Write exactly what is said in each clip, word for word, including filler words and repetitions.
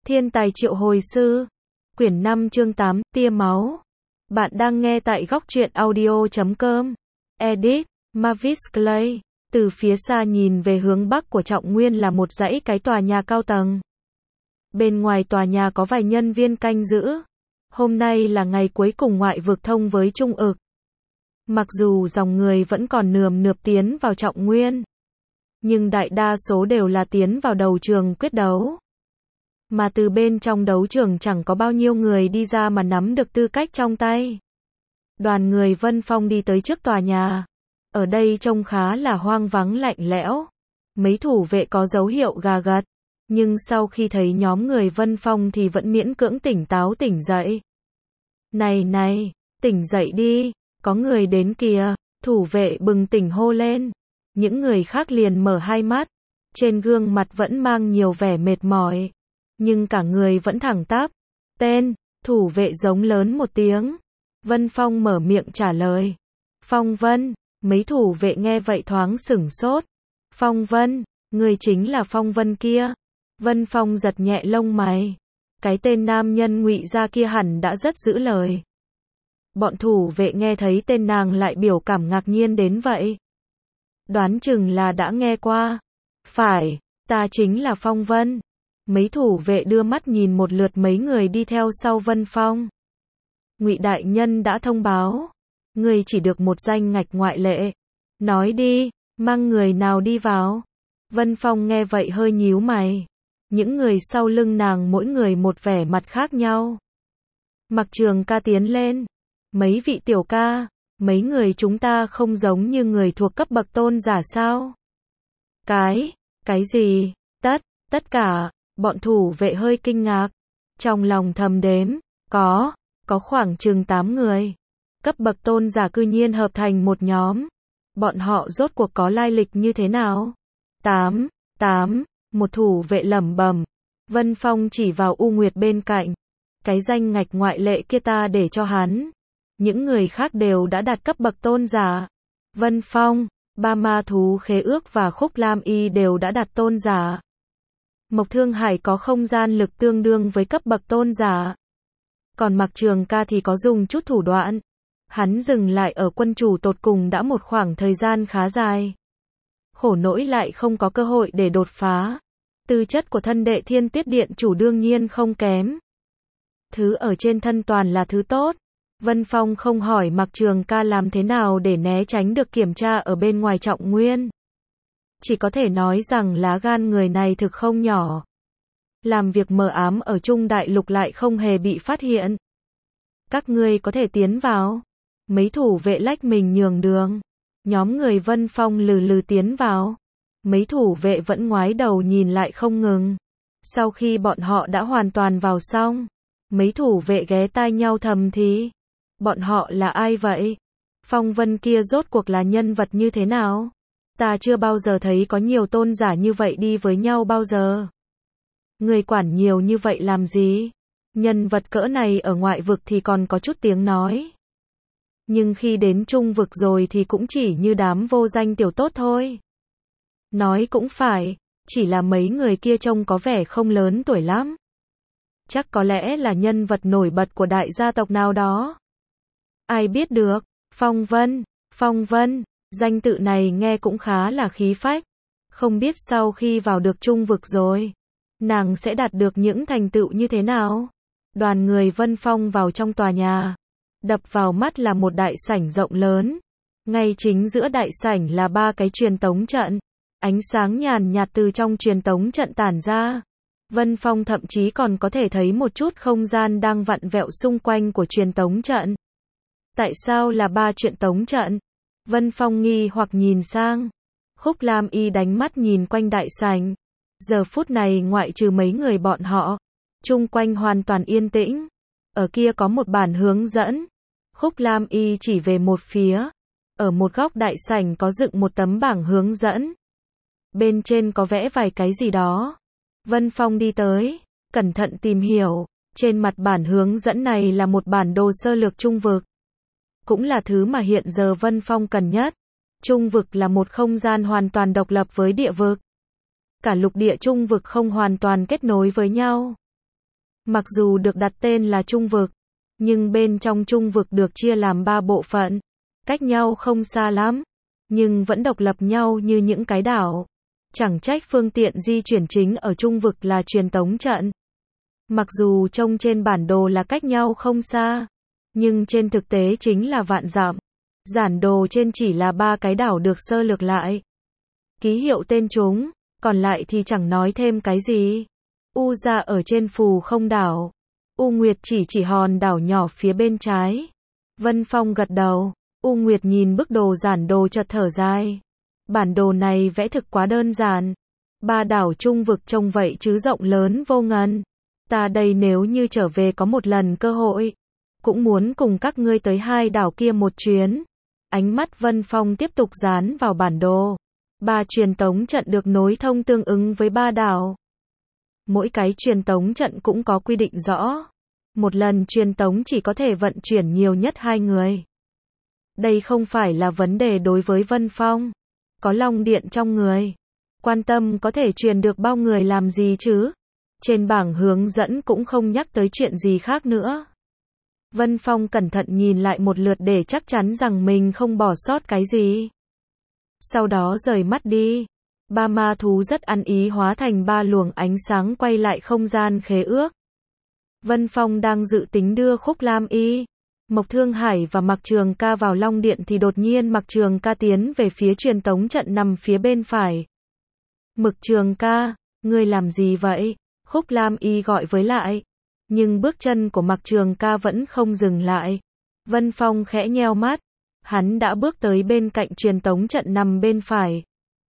Thiên tài triệu hồi sư. Quyển năm chương tám, tia máu. Bạn đang nghe tại góc truyện audio chấm com. Edit, Mavis Clay. Từ phía xa nhìn về hướng bắc của Trọng Nguyên là một dãy cái tòa nhà cao tầng. Bên ngoài tòa nhà có vài nhân viên canh giữ. Hôm nay là ngày cuối cùng ngoại vực thông với Trung ực. Mặc dù dòng người vẫn còn nườm nượp tiến vào Trọng Nguyên, nhưng đại đa số đều là tiến vào đầu trường quyết đấu. Mà từ bên trong đấu trường chẳng có bao nhiêu người đi ra mà nắm được tư cách trong tay. Đoàn người Vân Phong đi tới trước tòa nhà. Ở đây trông khá là hoang vắng lạnh lẽo. Mấy thủ vệ có dấu hiệu gà gật. Nhưng sau khi thấy nhóm người Vân Phong thì vẫn miễn cưỡng tỉnh táo tỉnh dậy. Này này, tỉnh dậy đi, có người đến kìa, thủ vệ bừng tỉnh hô lên. Những người khác liền mở hai mắt. Trên gương mặt vẫn mang nhiều vẻ mệt mỏi. Nhưng cả người vẫn thẳng tắp. Tên, thủ vệ giống lớn một tiếng. Vân Phong mở miệng trả lời. Phong Vân, mấy thủ vệ nghe vậy thoáng sửng sốt. Phong Vân, người chính là Phong Vân kia. Vân Phong giật nhẹ lông mày. Cái tên nam nhân ngụy ra kia hẳn đã rất giữ lời. Bọn thủ vệ nghe thấy tên nàng lại biểu cảm ngạc nhiên đến vậy. Đoán chừng là đã nghe qua. Phải, ta chính là Phong Vân. Mấy thủ vệ đưa mắt nhìn một lượt mấy người đi theo sau Vân Phong. Ngụy đại nhân đã thông báo, người chỉ được một danh ngạch ngoại lệ. Nói đi, mang người nào đi vào? Vân Phong nghe vậy hơi nhíu mày. Những người sau lưng nàng mỗi người một vẻ mặt khác nhau. Mặc Trường ca tiến lên. Mấy vị tiểu ca, mấy người chúng ta không giống như người thuộc cấp bậc tôn giả sao? Cái, cái gì? Tất, tất cả. Bọn thủ vệ hơi kinh ngạc. Trong lòng thầm đếm, có, có khoảng chừng tám người. Cấp bậc tôn giả cư nhiên hợp thành một nhóm. Bọn họ rốt cuộc có lai lịch như thế nào? Tám, tám, một thủ vệ lẩm bẩm. Vân Phong chỉ vào U Nguyệt bên cạnh. Cái danh ngạch ngoại lệ kia ta để cho hắn. Những người khác đều đã đạt cấp bậc tôn giả. Vân Phong, ba ma thú khế ước và Khúc Lam Y đều đã đạt tôn giả. Mộc Thương Hải có không gian lực tương đương với cấp bậc tôn giả. Còn Mặc Trường ca thì có dùng chút thủ đoạn. Hắn dừng lại ở quân chủ tột cùng đã một khoảng thời gian khá dài. Khổ nỗi lại không có cơ hội để đột phá. Tư chất của thân đệ Thiên Tuyết Điện chủ đương nhiên không kém. Thứ ở trên thân toàn là thứ tốt. Vân Phong không hỏi Mặc Trường ca làm thế nào để né tránh được kiểm tra ở bên ngoài Trọng Nguyên. Chỉ có thể nói rằng lá gan người này thực không nhỏ. Làm việc mờ ám ở Trung Đại Lục lại không hề bị phát hiện. Các ngươi có thể tiến vào. Mấy thủ vệ lách mình nhường đường. Nhóm người Vân Phong lừ lừ tiến vào. Mấy thủ vệ vẫn ngoái đầu nhìn lại không ngừng. Sau khi bọn họ đã hoàn toàn vào xong, mấy thủ vệ ghé tai nhau thầm thì. Bọn họ là ai vậy? Phong Vân kia rốt cuộc là nhân vật như thế nào? Ta chưa bao giờ thấy có nhiều tôn giả như vậy đi với nhau bao giờ. Người quản nhiều như vậy làm gì? Nhân vật cỡ này ở ngoại vực thì còn có chút tiếng nói. Nhưng khi đến trung vực rồi thì cũng chỉ như đám vô danh tiểu tốt thôi. Nói cũng phải, chỉ là mấy người kia trông có vẻ không lớn tuổi lắm. Chắc có lẽ là nhân vật nổi bật của đại gia tộc nào đó. Ai biết được, Phong Vân, Phong Vân. Danh tự này nghe cũng khá là khí phách. Không biết sau khi vào được trung vực rồi, nàng sẽ đạt được những thành tựu như thế nào? Đoàn người Vân Phong vào trong tòa nhà. Đập vào mắt là một đại sảnh rộng lớn. Ngay chính giữa đại sảnh là ba cái truyền tống trận. Ánh sáng nhàn nhạt từ trong truyền tống trận tản ra. Vân Phong thậm chí còn có thể thấy một chút không gian đang vặn vẹo xung quanh của truyền tống trận. Tại sao là ba truyền tống trận? Vân Phong nghi hoặc nhìn sang. Khúc Lam Y đánh mắt nhìn quanh đại sảnh. Giờ phút này ngoại trừ mấy người bọn họ, chung quanh hoàn toàn yên tĩnh. Ở kia có một bản hướng dẫn. Khúc Lam Y chỉ về một phía. Ở một góc đại sảnh có dựng một tấm bảng hướng dẫn. Bên trên có vẽ vài cái gì đó. Vân Phong đi tới, cẩn thận tìm hiểu. Trên mặt bản hướng dẫn này là một bản đồ sơ lược trung vực. Cũng là thứ mà hiện giờ Vân Phong cần nhất. Trung vực là một không gian hoàn toàn độc lập với địa vực. Cả lục địa trung vực không hoàn toàn kết nối với nhau. Mặc dù được đặt tên là trung vực, nhưng bên trong trung vực được chia làm ba bộ phận, cách nhau không xa lắm, nhưng vẫn độc lập nhau như những cái đảo. Chẳng trách phương tiện di chuyển chính ở trung vực là truyền tống trận. Mặc dù trông trên bản đồ là cách nhau không xa, nhưng trên thực tế chính là vạn dặm. Giản đồ trên chỉ là ba cái đảo được sơ lược lại. Ký hiệu tên chúng, còn lại thì chẳng nói thêm cái gì. U ra ở trên phù không đảo. U Nguyệt chỉ chỉ hòn đảo nhỏ phía bên trái. Vân Phong gật đầu. U Nguyệt nhìn bức đồ giản đồ chợt thở dài. Bản đồ này vẽ thực quá đơn giản. Ba đảo trung vực trông vậy chứ rộng lớn vô ngần. Ta đây nếu như trở về có một lần cơ hội, cũng muốn cùng các ngươi tới hai đảo kia một chuyến. Ánh mắt Vân Phong tiếp tục dán vào bản đồ. Ba truyền tống trận được nối thông tương ứng với ba đảo. Mỗi cái truyền tống trận cũng có quy định rõ. Một lần truyền tống chỉ có thể vận chuyển nhiều nhất hai người. Đây không phải là vấn đề đối với Vân Phong. Có long điện trong người. Quan tâm có thể truyền được bao người làm gì chứ? Trên bảng hướng dẫn cũng không nhắc tới chuyện gì khác nữa. Vân Phong cẩn thận nhìn lại một lượt để chắc chắn rằng mình không bỏ sót cái gì. Sau đó rời mắt đi. Ba ma thú rất ăn ý hóa thành ba luồng ánh sáng quay lại không gian khế ước. Vân Phong đang dự tính đưa Khúc Lam Y, Mộc Thương Hải và Mạc Trường Ca vào Long Điện thì đột nhiên Mạc Trường Ca tiến về phía truyền tống trận nằm phía bên phải. Mộc Trường Ca, ngươi làm gì vậy? Khúc Lam Y gọi với lại. Nhưng bước chân của Mạc Trường Ca vẫn không dừng lại. Vân Phong khẽ nheo mắt. Hắn đã bước tới bên cạnh truyền tống trận nằm bên phải.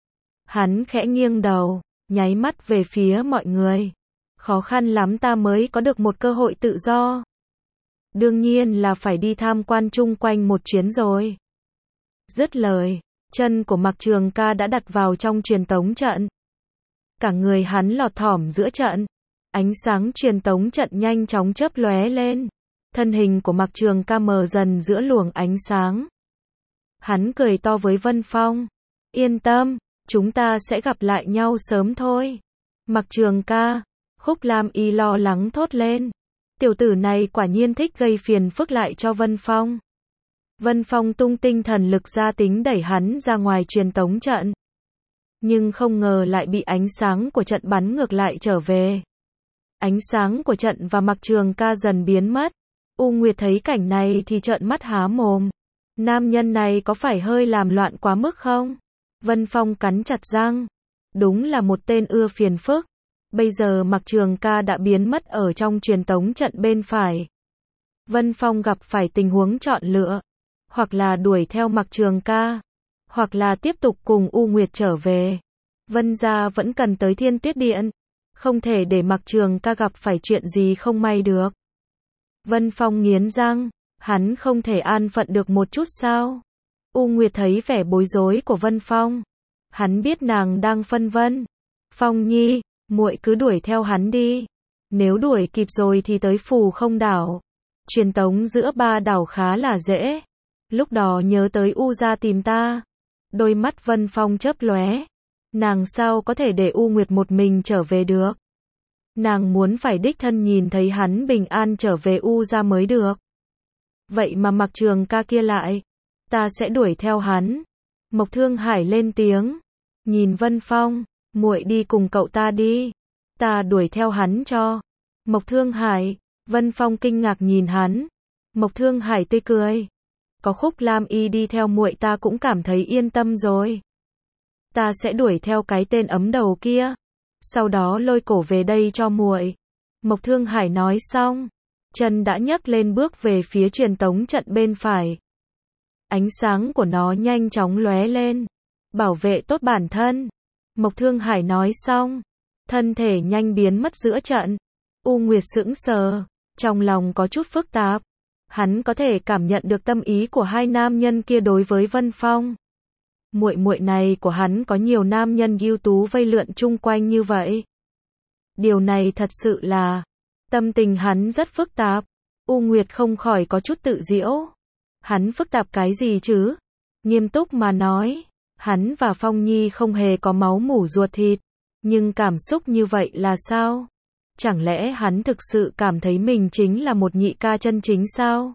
Hắn khẽ nghiêng đầu, nháy mắt về phía mọi người. Khó khăn lắm ta mới có được một cơ hội tự do. Đương nhiên là phải đi tham quan chung quanh một chuyến rồi. Dứt lời, chân của Mạc Trường Ca đã đặt vào trong truyền tống trận. Cả người hắn lọt thỏm giữa trận. Ánh sáng truyền tống trận nhanh chóng chớp lóe lên. Thân hình của Mạc Trường Ca mờ dần giữa luồng ánh sáng. Hắn cười to với Vân Phong. Yên tâm, chúng ta sẽ gặp lại nhau sớm thôi. Mạc Trường Ca, Khúc Lam Y lo lắng thốt lên. Tiểu tử này quả nhiên thích gây phiền phức lại cho Vân Phong. Vân Phong tung tinh thần lực ra tính đẩy hắn ra ngoài truyền tống trận. Nhưng không ngờ lại bị ánh sáng của trận bắn ngược lại trở về. Ánh sáng của trận và Mạc Trường Ca dần biến mất. U Nguyệt thấy cảnh này thì trợn mắt há mồm. Nam nhân này có phải hơi làm loạn quá mức không? Vân Phong cắn chặt răng. Đúng là một tên ưa phiền phức. Bây giờ Mạc Trường Ca đã biến mất ở trong truyền tống trận bên phải. Vân Phong gặp phải tình huống chọn lựa. Hoặc là đuổi theo Mạc Trường Ca. Hoặc là tiếp tục cùng U Nguyệt trở về. Vân gia vẫn cần tới Thiên Tuyết Điện. Không thể để Mạc Trường Ca gặp phải chuyện gì không may được. Vân Phong nghiến răng. Hắn không thể an phận được một chút sao? U Nguyệt thấy vẻ bối rối của Vân Phong. Hắn biết nàng đang phân vân. Phong Nhi, muội cứ đuổi theo hắn đi. Nếu đuổi kịp rồi thì tới phù không đảo. Truyền tống giữa ba đảo khá là dễ. Lúc đó nhớ tới U ra tìm ta. Đôi mắt Vân Phong chớp lóe. Nàng sao có thể để U Nguyệt một mình trở về được? Nàng muốn phải đích thân nhìn thấy hắn bình an trở về U ra mới được. Vậy mà Mạc Trường Ca kia lại. Ta sẽ đuổi theo hắn. Mộc Thương Hải lên tiếng. Nhìn Vân Phong. Muội đi cùng cậu ta đi. Ta đuổi theo hắn cho. Mộc Thương Hải. Vân Phong kinh ngạc nhìn hắn. Mộc Thương Hải tươi cười. Có Khúc Lam Y đi theo muội ta cũng cảm thấy yên tâm rồi. Ta sẽ đuổi theo cái tên ấm đầu kia. Sau đó lôi cổ về đây cho muội. Mộc Thương Hải nói xong. Chân đã nhấc lên bước về phía truyền tống trận bên phải. Ánh sáng của nó nhanh chóng lóe lên. Bảo vệ tốt bản thân. Mộc Thương Hải nói xong. Thân thể nhanh biến mất giữa trận. U Nguyệt sững sờ. Trong lòng có chút phức tạp. Hắn có thể cảm nhận được tâm ý của hai nam nhân kia đối với Vân Phong. Muội muội này của hắn có nhiều nam nhân ưu tú vây lượn chung quanh như vậy. Điều này thật sự là... Tâm tình hắn rất phức tạp. U Nguyệt không khỏi có chút tự giễu. Hắn phức tạp cái gì chứ? Nghiêm túc mà nói, hắn và Phong Nhi không hề có máu mủ ruột thịt. Nhưng cảm xúc như vậy là sao? Chẳng lẽ hắn thực sự cảm thấy mình chính là một nhị ca chân chính sao?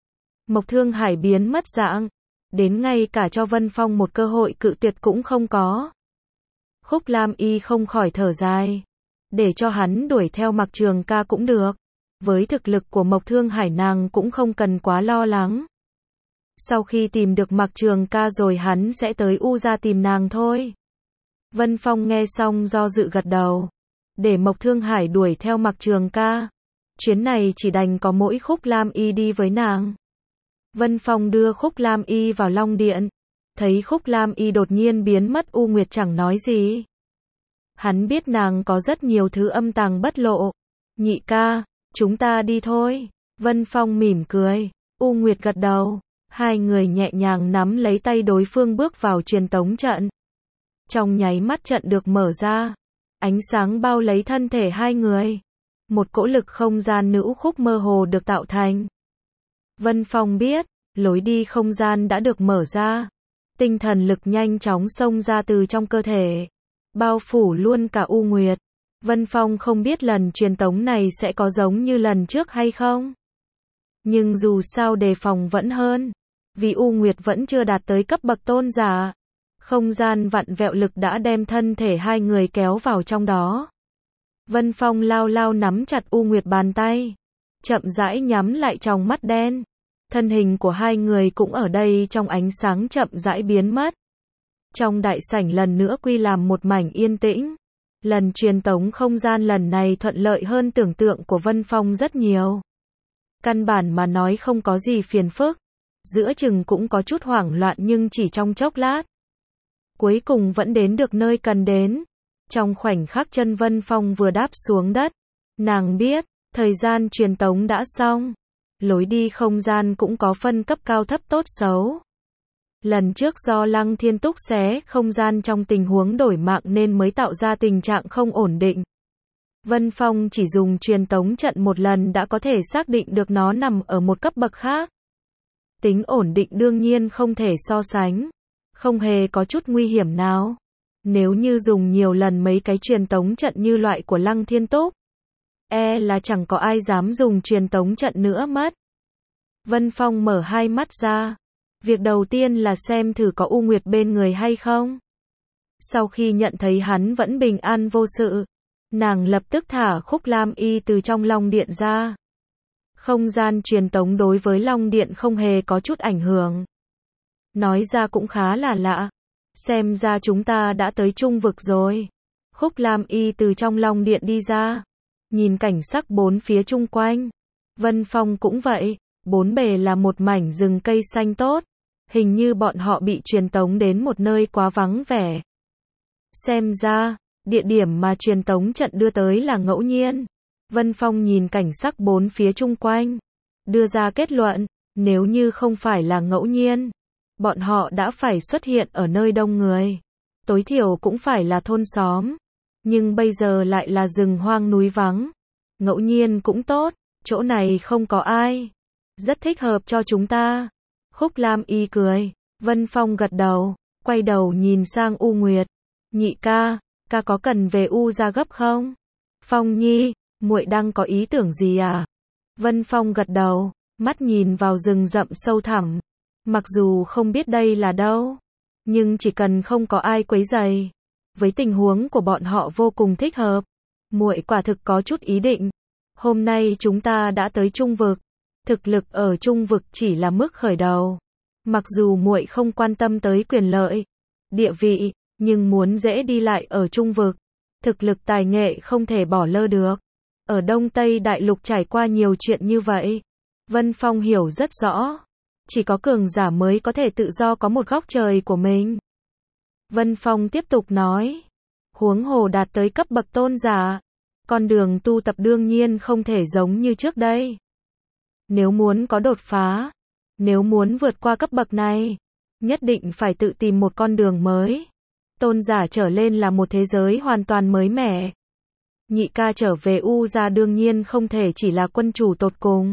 Mộc Thương Hải biến mất dạng, đến ngay cả cho Vân Phong một cơ hội cự tuyệt cũng không có. Khúc Lam Y không khỏi thở dài, để cho hắn đuổi theo Mạc Trường Ca cũng được. Với thực lực của Mộc Thương Hải nàng cũng không cần quá lo lắng. Sau khi tìm được Mạc Trường Ca rồi hắn sẽ tới U gia tìm nàng thôi. Vân Phong nghe xong do dự gật đầu, để Mộc Thương Hải đuổi theo Mạc Trường Ca. Chuyến này chỉ đành có mỗi Khúc Lam Y đi với nàng. Vân Phong đưa Khúc Lam Y vào Long Điện, thấy Khúc Lam Y đột nhiên biến mất, U Nguyệt chẳng nói gì. Hắn biết nàng có rất nhiều thứ âm tàng bất lộ. Nhị ca, chúng ta đi thôi. Vân Phong mỉm cười, U Nguyệt gật đầu, hai người nhẹ nhàng nắm lấy tay đối phương bước vào truyền tống trận. Trong nháy mắt trận được mở ra, ánh sáng bao lấy thân thể hai người. Một cỗ lực không gian nữ khúc mơ hồ được tạo thành. Vân Phong biết, lối đi không gian đã được mở ra. Tinh thần lực nhanh chóng xông ra từ trong cơ thể, bao phủ luôn cả U Nguyệt. Vân Phong không biết lần truyền tống này sẽ có giống như lần trước hay không. Nhưng dù sao đề phòng vẫn hơn, vì U Nguyệt vẫn chưa đạt tới cấp bậc tôn giả. Không gian vặn vẹo lực đã đem thân thể hai người kéo vào trong đó. Vân Phong lao lao nắm chặt U Nguyệt bàn tay, chậm rãi nhắm lại tròng mắt đen. Thân hình của hai người cũng ở đây trong ánh sáng chậm rãi biến mất. Trong đại sảnh lần nữa quy làm một mảnh yên tĩnh. Lần truyền tống không gian lần này thuận lợi hơn tưởng tượng của Vân Phong rất nhiều. Căn bản mà nói không có gì phiền phức. Giữa chừng cũng có chút hoảng loạn nhưng chỉ trong chốc lát. Cuối cùng vẫn đến được nơi cần đến. Trong khoảnh khắc chân Vân Phong vừa đáp xuống đất, nàng biết, thời gian truyền tống đã xong. Lối đi không gian cũng có phân cấp cao thấp tốt xấu. Lần trước do Lăng Thiên Túc xé không gian trong tình huống đổi mạng nên mới tạo ra tình trạng không ổn định. Vân Phong chỉ dùng truyền tống trận một lần đã có thể xác định được nó nằm ở một cấp bậc khác. Tính ổn định đương nhiên không thể so sánh. Không hề có chút nguy hiểm nào. Nếu như dùng nhiều lần mấy cái truyền tống trận như loại của Lăng Thiên Túc, e là chẳng có ai dám dùng truyền tống trận nữa mất. Vân Phong mở hai mắt ra. Việc đầu tiên là xem thử có U Nguyệt bên người hay không. Sau khi nhận thấy hắn vẫn bình an vô sự, nàng lập tức thả Khúc Lam Y từ trong Long Điện ra. Không gian truyền tống đối với Long Điện không hề có chút ảnh hưởng. Nói ra cũng khá là lạ. Xem ra chúng ta đã tới trung vực rồi. Khúc Lam Y từ trong Long Điện đi ra, nhìn cảnh sắc bốn phía chung quanh. Vân Phong cũng vậy, bốn bề là một mảnh rừng cây xanh tốt. Hình như bọn họ bị truyền tống đến một nơi quá vắng vẻ. Xem ra, địa điểm mà truyền tống trận đưa tới là ngẫu nhiên. Vân Phong nhìn cảnh sắc bốn phía chung quanh, đưa ra kết luận, nếu như không phải là ngẫu nhiên, bọn họ đã phải xuất hiện ở nơi đông người. Tối thiểu cũng phải là thôn xóm. Nhưng bây giờ lại là rừng hoang núi vắng. Ngẫu nhiên cũng tốt, chỗ này không có ai. Rất thích hợp cho chúng ta. Khúc Lam Y cười, Vân Phong gật đầu, quay đầu nhìn sang U Nguyệt. Nhị ca, ca có cần về U gia gấp không? Phong Nhi, muội đang có ý tưởng gì à? Vân Phong gật đầu, mắt nhìn vào rừng rậm sâu thẳm. Mặc dù không biết đây là đâu, nhưng chỉ cần không có ai quấy rầy, với tình huống của bọn họ vô cùng thích hợp. Muội quả thực có chút ý định. Hôm nay chúng ta đã tới trung vực. Thực lực ở trung vực chỉ là mức khởi đầu. Mặc dù muội không quan tâm tới quyền lợi, địa vị, nhưng muốn dễ đi lại ở trung vực, thực lực tài nghệ không thể bỏ lơ được. Ở Đông Tây Đại Lục trải qua nhiều chuyện như vậy, Vân Phong hiểu rất rõ. Chỉ có cường giả mới có thể tự do có một góc trời của mình. Vân Phong tiếp tục nói, huống hồ đạt tới cấp bậc tôn giả, con đường tu tập đương nhiên không thể giống như trước đây. Nếu muốn có đột phá, nếu muốn vượt qua cấp bậc này, nhất định phải tự tìm một con đường mới. Tôn giả trở lên là một thế giới hoàn toàn mới mẻ. Nhị ca trở về U gia đương nhiên không thể chỉ là quân chủ tột cùng.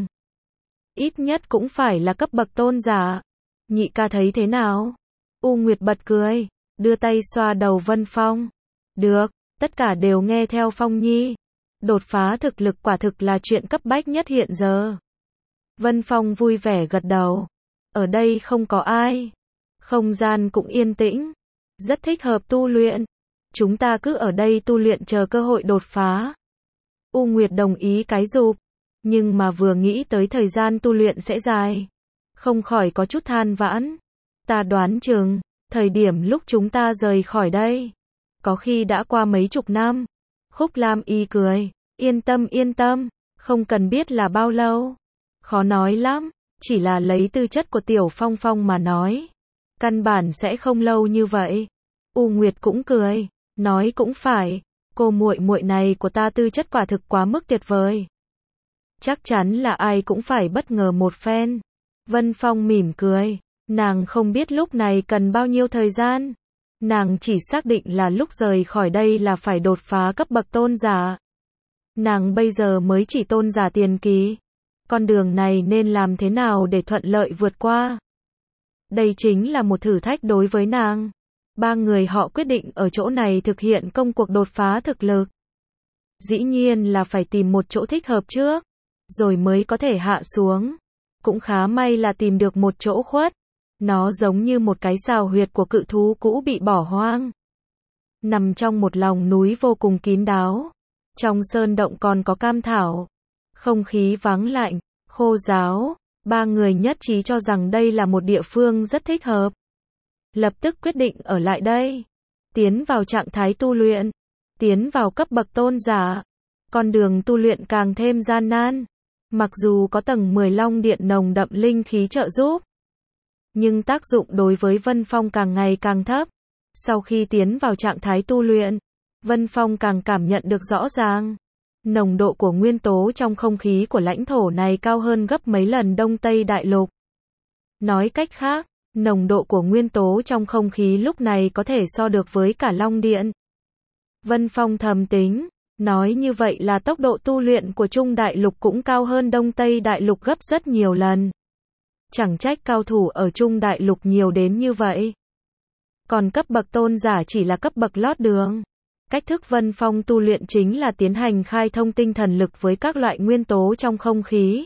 Ít nhất cũng phải là cấp bậc tôn giả. Nhị ca thấy thế nào? U Nguyệt bật cười, đưa tay xoa đầu Vân Phong. Được, tất cả đều nghe theo Phong Nhi. Đột phá thực lực quả thực là chuyện cấp bách nhất hiện giờ. Vân Phong vui vẻ gật đầu. Ở đây không có ai. Không gian cũng yên tĩnh. Rất thích hợp tu luyện. Chúng ta cứ ở đây tu luyện chờ cơ hội đột phá. U Nguyệt đồng ý cái rụp. Nhưng mà vừa nghĩ tới thời gian tu luyện sẽ dài. Không khỏi có chút than vãn. Ta đoán chừng, thời điểm lúc chúng ta rời khỏi đây. Có khi đã qua mấy chục năm. Khúc Lam Y cười. Yên tâm yên tâm. Không cần biết là bao lâu. Khó nói lắm. Chỉ là lấy tư chất của Tiểu Phong Phong mà nói. Căn bản sẽ không lâu như vậy. U Nguyệt cũng cười. Nói cũng phải. Cô muội muội này của ta tư chất quả thực quá mức tuyệt vời. Chắc chắn là ai cũng phải bất ngờ một phen. Vân Phong mỉm cười. Nàng không biết lúc này cần bao nhiêu thời gian. Nàng chỉ xác định là lúc rời khỏi đây là phải đột phá cấp bậc tôn giả. Nàng bây giờ mới chỉ tôn giả tiền kỳ. Con đường này nên làm thế nào để thuận lợi vượt qua? Đây chính là một thử thách đối với nàng. Ba người họ quyết định ở chỗ này thực hiện công cuộc đột phá thực lực. Dĩ nhiên là phải tìm một chỗ thích hợp trước, rồi mới có thể hạ xuống. Cũng khá may là tìm được một chỗ khuất. Nó giống như một cái sào huyệt của cự thú cũ bị bỏ hoang. Nằm trong một lòng núi vô cùng kín đáo. Trong sơn động còn có cam thảo. Không khí vắng lạnh, khô ráo. Ba người nhất trí cho rằng đây là một địa phương rất thích hợp. Lập tức quyết định ở lại đây. Tiến vào trạng thái tu luyện. Tiến vào cấp bậc tôn giả. Con đường tu luyện càng thêm gian nan. Mặc dù có tầng mười long điện nồng đậm linh khí trợ giúp. Nhưng tác dụng đối với Vân Phong càng ngày càng thấp. Sau khi tiến vào trạng thái tu luyện, Vân Phong càng cảm nhận được rõ ràng. Nồng độ của nguyên tố trong không khí của lãnh thổ này cao hơn gấp mấy lần Đông Tây Đại Lục. Nói cách khác, nồng độ của nguyên tố trong không khí lúc này có thể so được với cả Long Điện. Vân Phong thầm tính, nói như vậy là tốc độ tu luyện của Trung Đại Lục cũng cao hơn Đông Tây Đại Lục gấp rất nhiều lần. Chẳng trách cao thủ ở Trung Đại Lục nhiều đến như vậy. Còn cấp bậc tôn giả chỉ là cấp bậc lót đường. Cách thức Vân Phong tu luyện chính là tiến hành khai thông tinh thần lực với các loại nguyên tố trong không khí.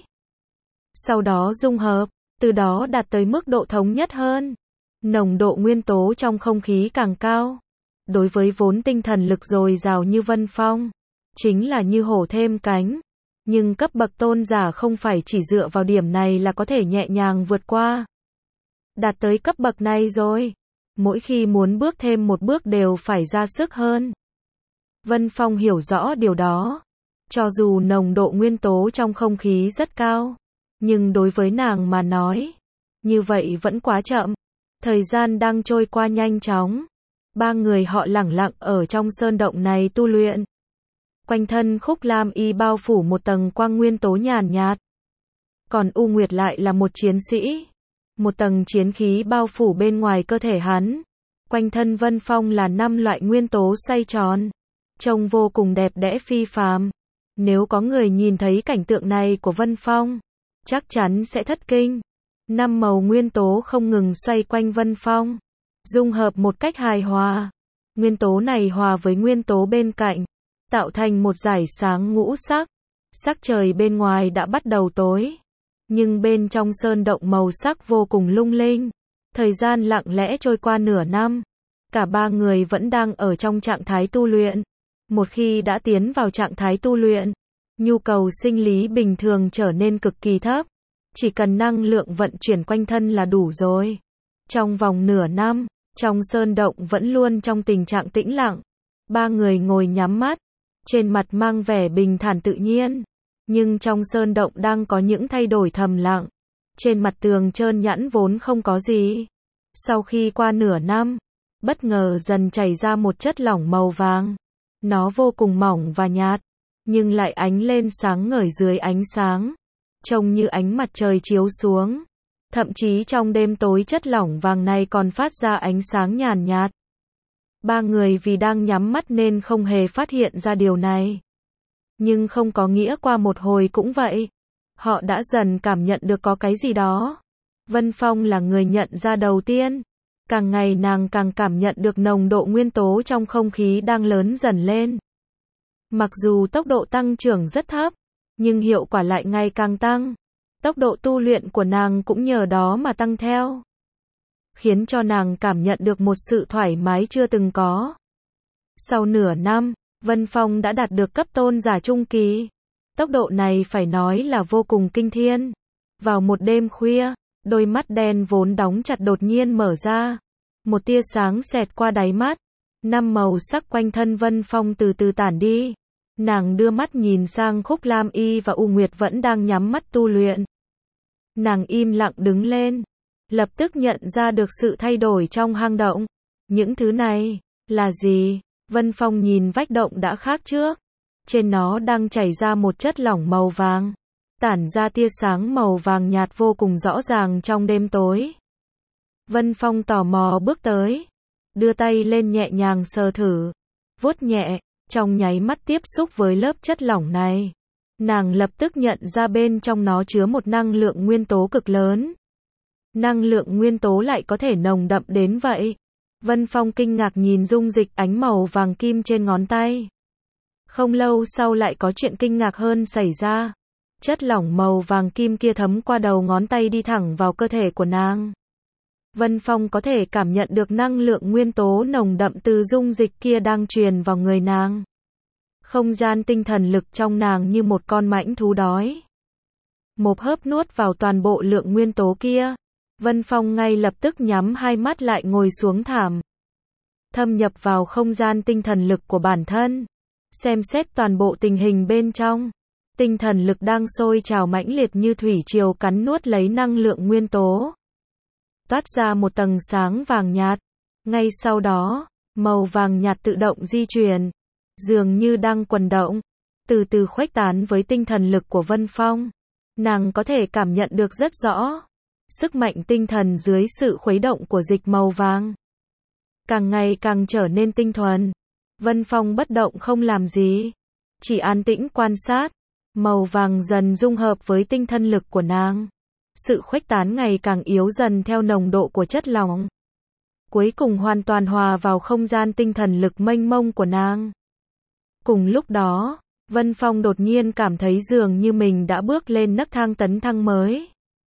Sau đó dung hợp, từ đó đạt tới mức độ thống nhất hơn. Nồng độ nguyên tố trong không khí càng cao. Đối với vốn tinh thần lực dồi dào như Vân Phong, chính là như hổ thêm cánh. Nhưng cấp bậc tôn giả không phải chỉ dựa vào điểm này là có thể nhẹ nhàng vượt qua. Đạt tới cấp bậc này rồi, mỗi khi muốn bước thêm một bước đều phải ra sức hơn. Vân Phong hiểu rõ điều đó. Cho dù nồng độ nguyên tố trong không khí rất cao, nhưng đối với nàng mà nói, như vậy vẫn quá chậm. Thời gian đang trôi qua nhanh chóng. Ba người họ lẳng lặng ở trong sơn động này tu luyện. Quanh thân Khúc Lam Y bao phủ một tầng quang nguyên tố nhàn nhạt. Còn U Nguyệt lại là một chiến sĩ. Một tầng chiến khí bao phủ bên ngoài cơ thể hắn. Quanh thân Vân Phong là năm loại nguyên tố xoay tròn. Trông vô cùng đẹp đẽ phi phàm. Nếu có người nhìn thấy cảnh tượng này của Vân Phong, chắc chắn sẽ thất kinh. Năm màu nguyên tố không ngừng xoay quanh Vân Phong, dung hợp một cách hài hòa. Nguyên tố này hòa với nguyên tố bên cạnh, tạo thành một dải sáng ngũ sắc. Sắc trời bên ngoài đã bắt đầu tối, nhưng bên trong sơn động màu sắc vô cùng lung linh. Thời gian lặng lẽ trôi qua nửa năm. Cả ba người vẫn đang ở trong trạng thái tu luyện. Một khi đã tiến vào trạng thái tu luyện, nhu cầu sinh lý bình thường trở nên cực kỳ thấp. Chỉ cần năng lượng vận chuyển quanh thân là đủ rồi. Trong vòng nửa năm, trong sơn động vẫn luôn trong tình trạng tĩnh lặng. Ba người ngồi nhắm mắt, trên mặt mang vẻ bình thản tự nhiên. Nhưng trong sơn động đang có những thay đổi thầm lặng. Trên mặt tường trơn nhẵn vốn không có gì. Sau khi qua nửa năm, bất ngờ dần chảy ra một chất lỏng màu vàng. Nó vô cùng mỏng và nhạt, nhưng lại ánh lên sáng ngời dưới ánh sáng. Trông như ánh mặt trời chiếu xuống. Thậm chí trong đêm tối chất lỏng vàng này còn phát ra ánh sáng nhàn nhạt. Ba người vì đang nhắm mắt nên không hề phát hiện ra điều này. Nhưng không có nghĩa qua một hồi cũng vậy. Họ đã dần cảm nhận được có cái gì đó. Vân Phong là người nhận ra đầu tiên. Càng ngày nàng càng cảm nhận được nồng độ nguyên tố trong không khí đang lớn dần lên. Mặc dù tốc độ tăng trưởng rất thấp, nhưng hiệu quả lại ngày càng tăng. Tốc độ tu luyện của nàng cũng nhờ đó mà tăng theo, khiến cho nàng cảm nhận được một sự thoải mái chưa từng có. Sau nửa năm, Vân Phong đã đạt được cấp tôn giả trung kỳ. Tốc độ này phải nói là vô cùng kinh thiên. Vào một đêm khuya, đôi mắt đen vốn đóng chặt đột nhiên mở ra. Một tia sáng xẹt qua đáy mắt. Năm màu sắc quanh thân Vân Phong từ từ tản đi. Nàng đưa mắt nhìn sang Khúc Lam Y và U Nguyệt vẫn đang nhắm mắt tu luyện. Nàng im lặng đứng lên, lập tức nhận ra được sự thay đổi trong hang động. Những thứ này là gì? Vân Phong nhìn vách động đã khác trước. Trên nó đang chảy ra một chất lỏng màu vàng, tản ra tia sáng màu vàng nhạt vô cùng rõ ràng trong đêm tối. Vân Phong tò mò bước tới, đưa tay lên nhẹ nhàng sờ thử, vuốt nhẹ, trong nháy mắt tiếp xúc với lớp chất lỏng này. Nàng lập tức nhận ra bên trong nó chứa một năng lượng nguyên tố cực lớn. Năng lượng nguyên tố lại có thể nồng đậm đến vậy. Vân Phong kinh ngạc nhìn dung dịch ánh màu vàng kim trên ngón tay. Không lâu sau lại có chuyện kinh ngạc hơn xảy ra. Chất lỏng màu vàng kim kia thấm qua đầu ngón tay đi thẳng vào cơ thể của nàng. Vân Phong có thể cảm nhận được năng lượng nguyên tố nồng đậm từ dung dịch kia đang truyền vào người nàng. Không gian tinh thần lực trong nàng như một con mãnh thú đói. Một hớp nuốt vào toàn bộ lượng nguyên tố kia. Vân Phong ngay lập tức nhắm hai mắt lại ngồi xuống thảm. Thâm nhập vào không gian tinh thần lực của bản thân. Xem xét toàn bộ tình hình bên trong. Tinh thần lực đang sôi trào mãnh liệt như thủy triều cắn nuốt lấy năng lượng nguyên tố. Toát ra một tầng sáng vàng nhạt. Ngay sau đó, màu vàng nhạt tự động di chuyển. Dường như đang quần động. Từ từ khuếch tán với tinh thần lực của Vân Phong. Nàng có thể cảm nhận được rất rõ. Sức mạnh tinh thần dưới sự khuấy động của dịch màu vàng. Càng ngày càng trở nên tinh thuần. Vân Phong bất động không làm gì. Chỉ an tĩnh quan sát. Màu vàng dần dung hợp với tinh thần lực của nàng. Sự khuếch tán ngày càng yếu dần theo nồng độ của chất lỏng. Cuối cùng hoàn toàn hòa vào không gian tinh thần lực mênh mông của nàng. Cùng lúc đó, Vân Phong đột nhiên cảm thấy dường như mình đã bước lên nấc thang tấn thăng mới.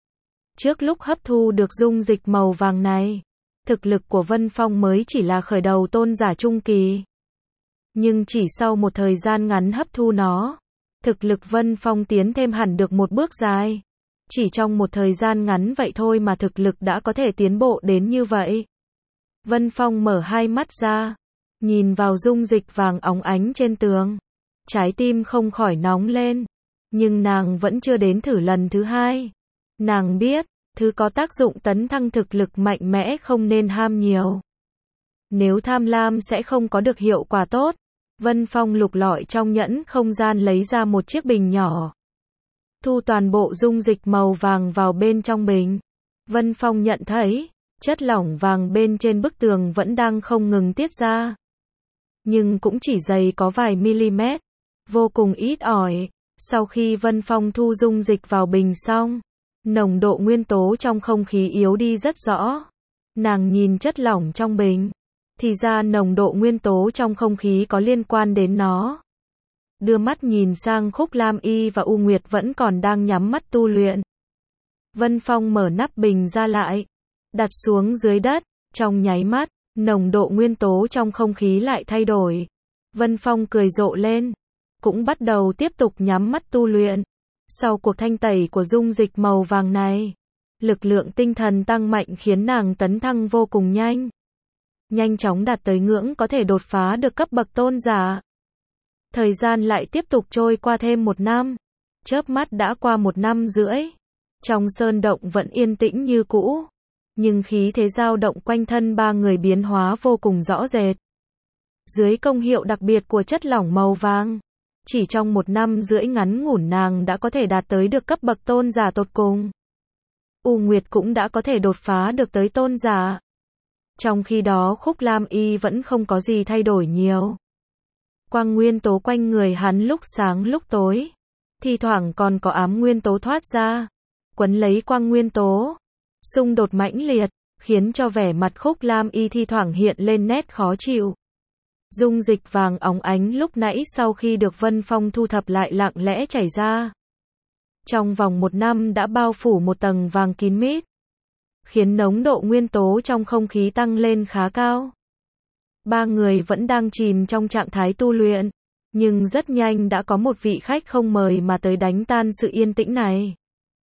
Trước lúc hấp thu được dung dịch màu vàng này, thực lực của Vân Phong mới chỉ là khởi đầu tôn giả trung kỳ. Nhưng chỉ sau một thời gian ngắn hấp thu nó, thực lực Vân Phong tiến thêm hẳn được một bước dài. Chỉ trong một thời gian ngắn vậy thôi mà thực lực đã có thể tiến bộ đến như vậy. Vân Phong mở hai mắt ra, nhìn vào dung dịch vàng óng ánh trên tường. Trái tim không khỏi nóng lên. Nhưng nàng vẫn chưa đến thử lần thứ hai. Nàng biết, thứ có tác dụng tấn thăng thực lực mạnh mẽ không nên ham nhiều. Nếu tham lam sẽ không có được hiệu quả tốt. Vân Phong lục lọi trong nhẫn không gian lấy ra một chiếc bình nhỏ. Thu toàn bộ dung dịch màu vàng vào bên trong bình. Vân Phong nhận thấy, chất lỏng vàng bên trên bức tường vẫn đang không ngừng tiết ra. Nhưng cũng chỉ dày có vài mm, vô cùng ít ỏi. Sau khi Vân Phong thu dung dịch vào bình xong, nồng độ nguyên tố trong không khí yếu đi rất rõ. Nàng nhìn chất lỏng trong bình, thì ra nồng độ nguyên tố trong không khí có liên quan đến nó. Đưa mắt nhìn sang Khúc Lam Y và U Nguyệt vẫn còn đang nhắm mắt tu luyện. Vân Phong mở nắp bình ra lại, đặt xuống dưới đất, trong nháy mắt, nồng độ nguyên tố trong không khí lại thay đổi. Vân Phong cười rộ lên, cũng bắt đầu tiếp tục nhắm mắt tu luyện. Sau cuộc thanh tẩy của dung dịch màu vàng này, lực lượng tinh thần tăng mạnh khiến nàng tấn thăng vô cùng nhanh. Nhanh chóng đạt tới ngưỡng có thể đột phá được cấp bậc tôn giả. Thời gian lại tiếp tục trôi qua thêm một năm. Chớp mắt đã qua một năm rưỡi. Trong sơn động vẫn yên tĩnh như cũ. Nhưng khí thế dao động quanh thân ba người biến hóa vô cùng rõ rệt. Dưới công hiệu đặc biệt của chất lỏng màu vàng, chỉ trong một năm rưỡi ngắn ngủn nàng đã có thể đạt tới được cấp bậc tôn giả tột cùng. U Nguyệt cũng đã có thể đột phá được tới tôn giả. Trong khi đó Khúc Lam Y vẫn không có gì thay đổi nhiều. Quang nguyên tố quanh người hắn lúc sáng lúc tối. Thi thoảng còn có ám nguyên tố thoát ra, quấn lấy quang nguyên tố. Xung đột mãnh liệt, khiến cho vẻ mặt Khúc Lam Y thi thoảng hiện lên nét khó chịu. Dung dịch vàng óng ánh lúc nãy sau khi được Vân Phong thu thập lại lặng lẽ chảy ra. Trong vòng một năm đã bao phủ một tầng vàng kín mít, khiến nồng độ nguyên tố trong không khí tăng lên khá cao. Ba người vẫn đang chìm trong trạng thái tu luyện, nhưng rất nhanh đã có một vị khách không mời mà tới đánh tan sự yên tĩnh này.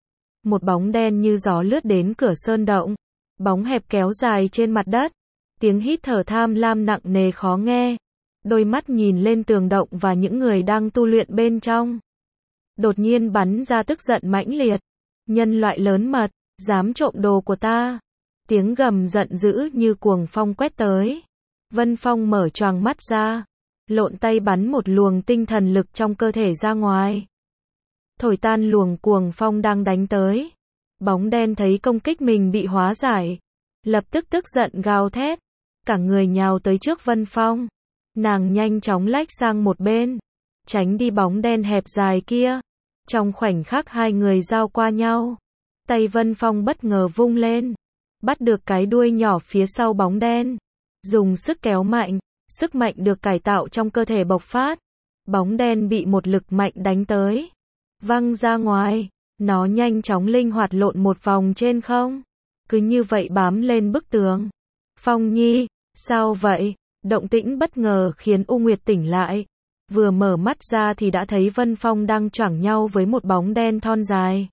Một bóng đen như gió lướt đến cửa sơn động, bóng hẹp kéo dài trên mặt đất, tiếng hít thở tham lam nặng nề khó nghe, đôi mắt nhìn lên tường động và những người đang tu luyện bên trong. Đột nhiên bắn ra tức giận mãnh liệt, nhân loại lớn mật, dám trộm đồ của ta. Tiếng gầm giận dữ như cuồng phong quét tới. Vân Phong mở choàng mắt ra, lộn tay bắn một luồng tinh thần lực trong cơ thể ra ngoài, thổi tan luồng cuồng phong đang đánh tới. Bóng đen thấy công kích mình bị hóa giải, lập tức tức giận gào thét, cả người nhào tới trước Vân Phong. Nàng nhanh chóng lách sang một bên, tránh đi bóng đen hẹp dài kia. Trong khoảnh khắc hai người giao qua nhau, tay Vân Phong bất ngờ vung lên, bắt được cái đuôi nhỏ phía sau bóng đen, dùng sức kéo mạnh, sức mạnh được cải tạo trong cơ thể bộc phát. Bóng đen bị một lực mạnh đánh tới, văng ra ngoài, nó nhanh chóng linh hoạt lộn một vòng trên không, cứ như vậy bám lên bức tường. Phong Nhi, sao vậy? Động tĩnh bất ngờ khiến U Nguyệt tỉnh lại, vừa mở mắt ra thì đã thấy Vân Phong đang choảng nhau với một bóng đen thon dài.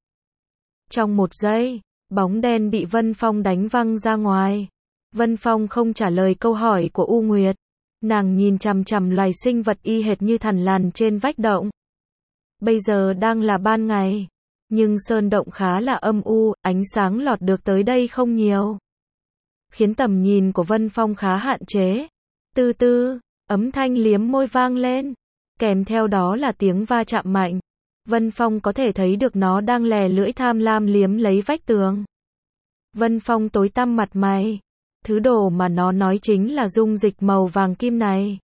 Trong một giây, bóng đen bị Vân Phong đánh văng ra ngoài. Vân Phong không trả lời câu hỏi của U Nguyệt, nàng nhìn chằm chằm loài sinh vật y hệt như thằn lằn trên vách động. Bây giờ đang là ban ngày, nhưng sơn động khá là âm u, ánh sáng lọt được tới đây không nhiều, khiến tầm nhìn của Vân Phong khá hạn chế. Từ từ, âm thanh liếm môi vang lên, kèm theo đó là tiếng va chạm mạnh. Vân Phong có thể thấy được nó đang lè lưỡi tham lam liếm lấy vách tường. Vân Phong tối tăm mặt mày, thứ đồ mà nó nói chính là dung dịch màu vàng kim này.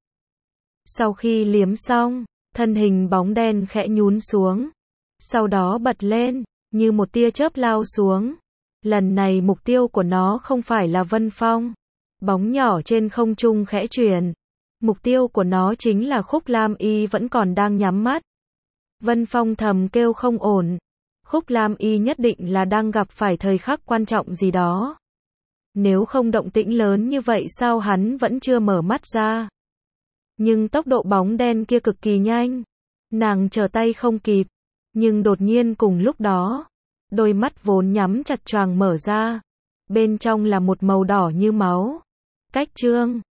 Sau khi liếm xong, thân hình bóng đen khẽ nhún xuống, sau đó bật lên, như một tia chớp lao xuống. Lần này mục tiêu của nó không phải là Vân Phong. Bóng nhỏ trên không trung khẽ chuyển. Mục tiêu của nó chính là Khúc Lam Y vẫn còn đang nhắm mắt. Vân Phong thầm kêu không ổn. Khúc Lam Y nhất định là đang gặp phải thời khắc quan trọng gì đó. Nếu không động tĩnh lớn như vậy sao hắn vẫn chưa mở mắt ra. Nhưng tốc độ bóng đen kia cực kỳ nhanh. Nàng trở tay không kịp. Nhưng đột nhiên cùng lúc đó, đôi mắt vốn nhắm chặt choàng mở ra. Bên trong là một màu đỏ như máu. Cách chương